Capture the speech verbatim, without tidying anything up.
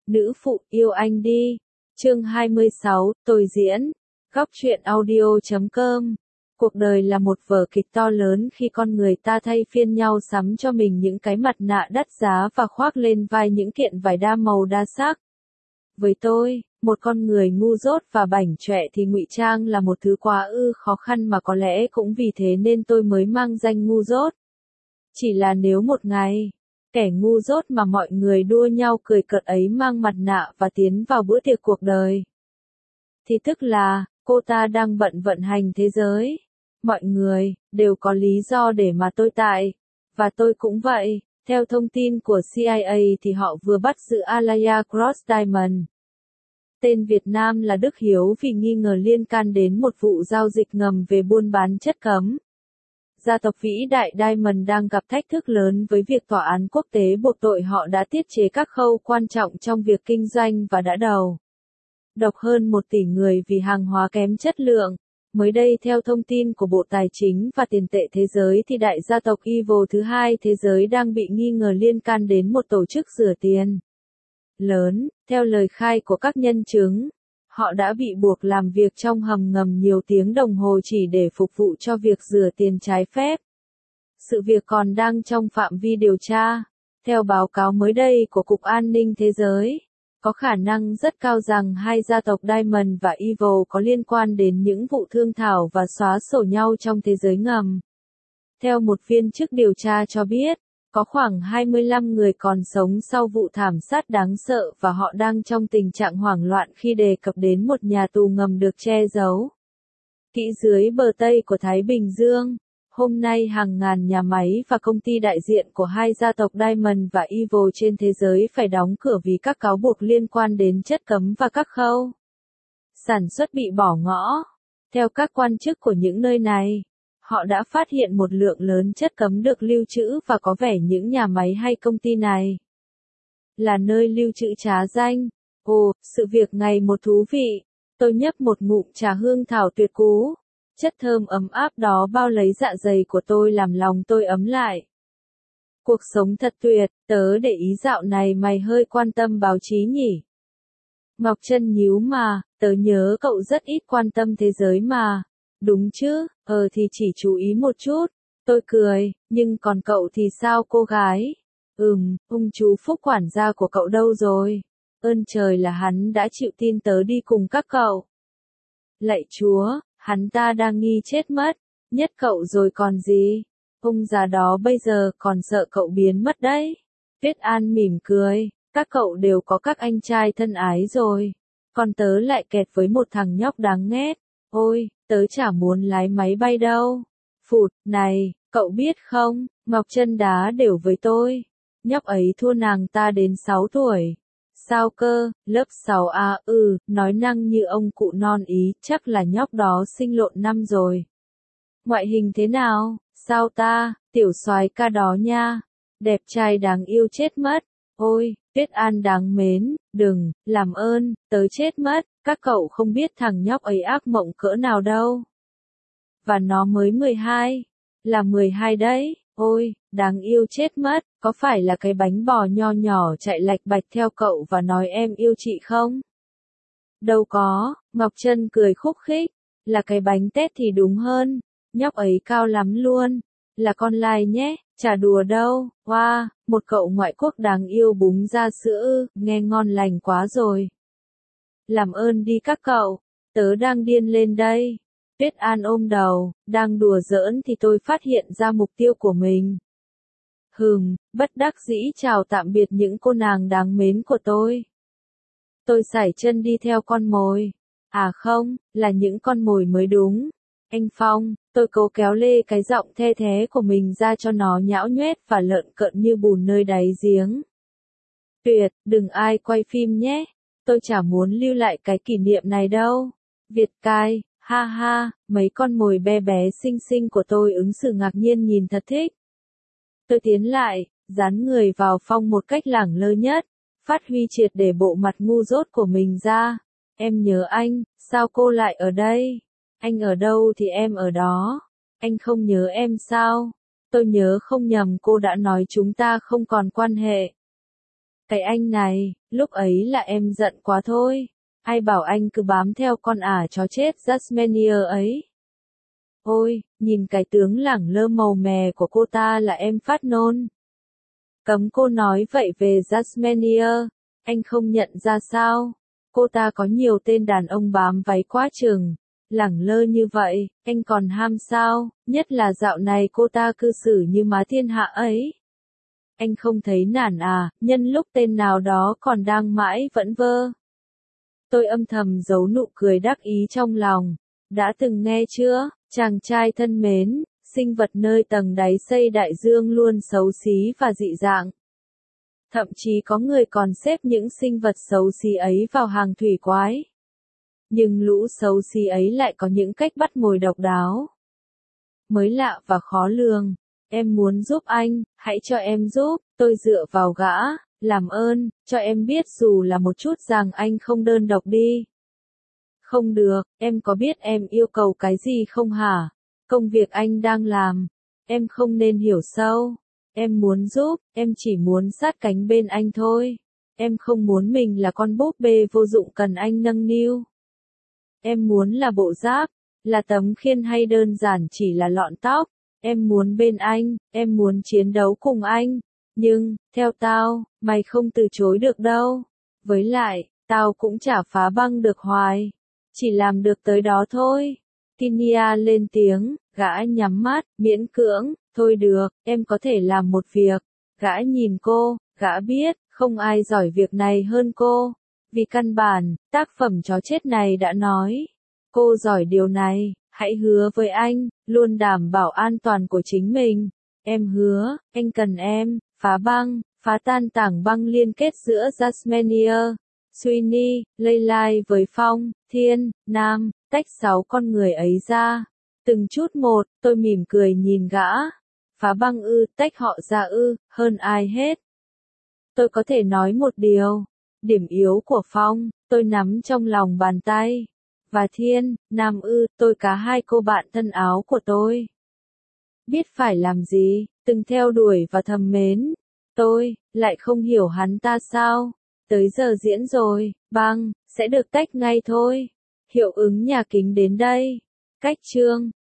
Nữ phụ yêu anh đi. Chương hai mươi sáu, tôi diễn. Góc truyện audio chấm com. Cuộc đời là một vở kịch to lớn khi con người ta thay phiên nhau sắm cho mình những cái mặt nạ đắt giá và khoác lên vai những kiện vải đa màu đa sắc. Với tôi, một con người ngu dốt và bảnh trọe thì ngụy trang là một thứ quá ư khó khăn mà có lẽ cũng vì thế nên tôi mới mang danh ngu dốt. Chỉ là nếu một ngày, kẻ ngu dốt mà mọi người đua nhau cười cợt ấy mang mặt nạ và tiến vào bữa tiệc cuộc đời, thì tức là, cô ta đang bận vận hành thế giới. Mọi người, đều có lý do để mà tôi tại. Và tôi cũng vậy. Theo thông tin của C I A thì họ vừa bắt giữ Alaya Cross Diamond. Tên Việt Nam là Đức Hiếu vì nghi ngờ liên can đến một vụ giao dịch ngầm về buôn bán chất cấm. Gia tộc vĩ đại Diamond đang gặp thách thức lớn với việc tòa án quốc tế buộc tội họ đã tiết chế các khâu quan trọng trong việc kinh doanh và đã đầu độc hơn một tỷ người vì hàng hóa kém chất lượng. Mới đây theo thông tin của Bộ Tài chính và Tiền tệ Thế giới thì đại gia tộc Evil thứ hai thế giới đang bị nghi ngờ liên can đến một tổ chức rửa tiền lớn. Theo lời khai của các nhân chứng, họ đã bị buộc làm việc trong hầm ngầm nhiều tiếng đồng hồ chỉ để phục vụ cho việc rửa tiền trái phép. Sự việc còn đang trong phạm vi điều tra. Theo báo cáo mới đây của Cục An ninh Thế giới, có khả năng rất cao rằng hai gia tộc Diamond và Evil có liên quan đến những vụ thương thảo và xóa sổ nhau trong thế giới ngầm. Theo một viên chức điều tra cho biết, có khoảng hai mươi lăm người còn sống sau vụ thảm sát đáng sợ và họ đang trong tình trạng hoảng loạn khi đề cập đến một nhà tù ngầm được che giấu kỹ dưới bờ Tây của Thái Bình Dương. Hôm nay hàng ngàn nhà máy và công ty đại diện của hai gia tộc Diamond và Evil trên thế giới phải đóng cửa vì các cáo buộc liên quan đến chất cấm và các khâu sản xuất bị bỏ ngỏ. Theo các quan chức của những nơi này, họ đã phát hiện một lượng lớn chất cấm được lưu trữ và có vẻ những nhà máy hay công ty này là nơi lưu trữ trá danh. Ồ, sự việc ngày một thú vị. Tôi nhấp một ngụm trà hương thảo tuyệt cú. Chất thơm ấm áp đó bao lấy dạ dày của tôi làm lòng tôi ấm lại. Cuộc sống thật tuyệt, tớ để ý dạo này mày hơi quan tâm báo chí nhỉ? Ngọc Trân nhíu mà, tớ nhớ cậu rất ít quan tâm thế giới mà. Đúng chứ, ờ thì chỉ chú ý một chút. Tôi cười, nhưng còn cậu thì sao cô gái? Ừm, ông chú Phúc quản gia của cậu đâu rồi? Ơn trời là hắn đã chịu tin tớ đi cùng các cậu. Lạy Chúa! Hắn ta đang nghi chết mất, nhất cậu rồi còn gì. Ông già đó bây giờ còn sợ cậu biến mất đấy. Tuyết An mỉm cười, các cậu đều có các anh trai thân ái rồi. Còn tớ lại kẹt với một thằng nhóc đáng ghét. Ôi, tớ chả muốn lái máy bay đâu. Phụt, này, cậu biết không, Ngọc Trân đá đều với tôi. Nhóc ấy thua nàng ta đến sáu tuổi. Sao cơ, lớp sáu A, ừ, nói năng như ông cụ non ý, chắc là nhóc đó sinh lộn năm rồi. Ngoại hình thế nào, sao ta, tiểu soái ca đó nha, đẹp trai đáng yêu chết mất. Ôi, Tuyết An đáng mến, đừng, làm ơn, tớ chết mất, các cậu không biết thằng nhóc ấy ác mộng cỡ nào đâu. Và nó mới mười hai, là mười hai đấy. Ôi, đáng yêu chết mất, có phải là cái bánh bò nho nhỏ chạy lạch bạch theo cậu và nói em yêu chị không? Đâu có, Ngọc Trân cười khúc khích, là cái bánh tét thì đúng hơn, nhóc ấy cao lắm luôn, là con lai nhé, chả đùa đâu, wow, một cậu ngoại quốc đáng yêu búng ra sữa, nghe ngon lành quá rồi. Làm ơn đi các cậu, tớ đang điên lên đây. Tuyết An ôm đầu, đang đùa giỡn thì tôi phát hiện ra mục tiêu của mình. Hừm, bất đắc dĩ chào tạm biệt những cô nàng đáng mến của tôi. Tôi sải chân đi theo con mồi. À không, là những con mồi mới đúng. Anh Phong, tôi cố kéo lê cái giọng the thé của mình ra cho nó nhão nhoét và lợn cợn như bùn nơi đáy giếng. Tuyệt, đừng ai quay phim nhé. Tôi chả muốn lưu lại cái kỷ niệm này đâu. Việt Cai. Ha ha, mấy con mồi bé bé xinh xinh của tôi ứng xử ngạc nhiên nhìn thật thích. Tôi tiến lại, dán người vào Phong một cách lẳng lơ nhất, phát huy triệt để bộ mặt ngu dốt của mình ra. Em nhớ anh, sao cô lại ở đây? Anh ở đâu thì em ở đó. Anh không nhớ em sao? Tôi nhớ không nhầm cô đã nói chúng ta không còn quan hệ. Cái anh này, lúc ấy là em giận quá thôi. Ai bảo anh cứ bám theo con ả chó chết Jasmine ấy. Ôi, nhìn cái tướng lẳng lơ màu mè của cô ta là em phát nôn. Cấm cô nói vậy về Jasmine, anh không nhận ra sao? Cô ta có nhiều tên đàn ông bám váy quá chừng, lẳng lơ như vậy, anh còn ham sao, nhất là dạo này cô ta cư xử như má thiên hạ ấy. Anh không thấy nản à, nhân lúc tên nào đó còn đang mãi vẫn vơ. Tôi âm thầm giấu nụ cười đắc ý trong lòng. Đã từng nghe chưa, chàng trai thân mến, sinh vật nơi tầng đáy xây đại dương luôn xấu xí và dị dạng. Thậm chí có người còn xếp những sinh vật xấu xí ấy vào hàng thủy quái. Nhưng lũ xấu xí ấy lại có những cách bắt mồi độc đáo. Mới lạ và khó lường. Em muốn giúp anh, hãy cho em giúp, tôi dựa vào gã, làm ơn, cho em biết dù là một chút rằng anh không đơn độc đi. Không được, em có biết em yêu cầu cái gì không hả? Công việc anh đang làm, em không nên hiểu sâu. Em muốn giúp, em chỉ muốn sát cánh bên anh thôi. Em không muốn mình là con búp bê vô dụng cần anh nâng niu. Em muốn là bộ giáp, là tấm khiên hay đơn giản chỉ là lọn tóc. Em muốn bên anh, em muốn chiến đấu cùng anh. Nhưng, theo tao, mày không từ chối được đâu. Với lại, tao cũng chả phá băng được hoài. Chỉ làm được tới đó thôi. Tinia lên tiếng, gã nhắm mắt, miễn cưỡng, thôi được, em có thể làm một việc. Gã nhìn cô, gã biết, không ai giỏi việc này hơn cô. Vì căn bản, tác phẩm chó chết này đã nói. Cô giỏi điều này, hãy hứa với anh, luôn đảm bảo an toàn của chính mình. Em hứa, anh cần em, phá băng, phá tan tảng băng liên kết giữa Jasmine, Sweeney, Leylai với Phong, Thiên, Nam, tách sáu con người ấy ra. Từng chút một, tôi mỉm cười nhìn gã. Phá băng ư, tách họ ra ư, hơn ai hết. Tôi có thể nói một điều. Điểm yếu của Phong, tôi nắm trong lòng bàn tay. Và Thiên, Nam ư, tôi cả hai cô bạn thân áo của tôi. Biết phải làm gì, từng theo đuổi và thầm mến. Tôi, lại không hiểu hắn ta sao. Tới giờ diễn rồi, băng, sẽ được tách ngay thôi. Hiệu ứng nhà kính đến đây. Cách chương.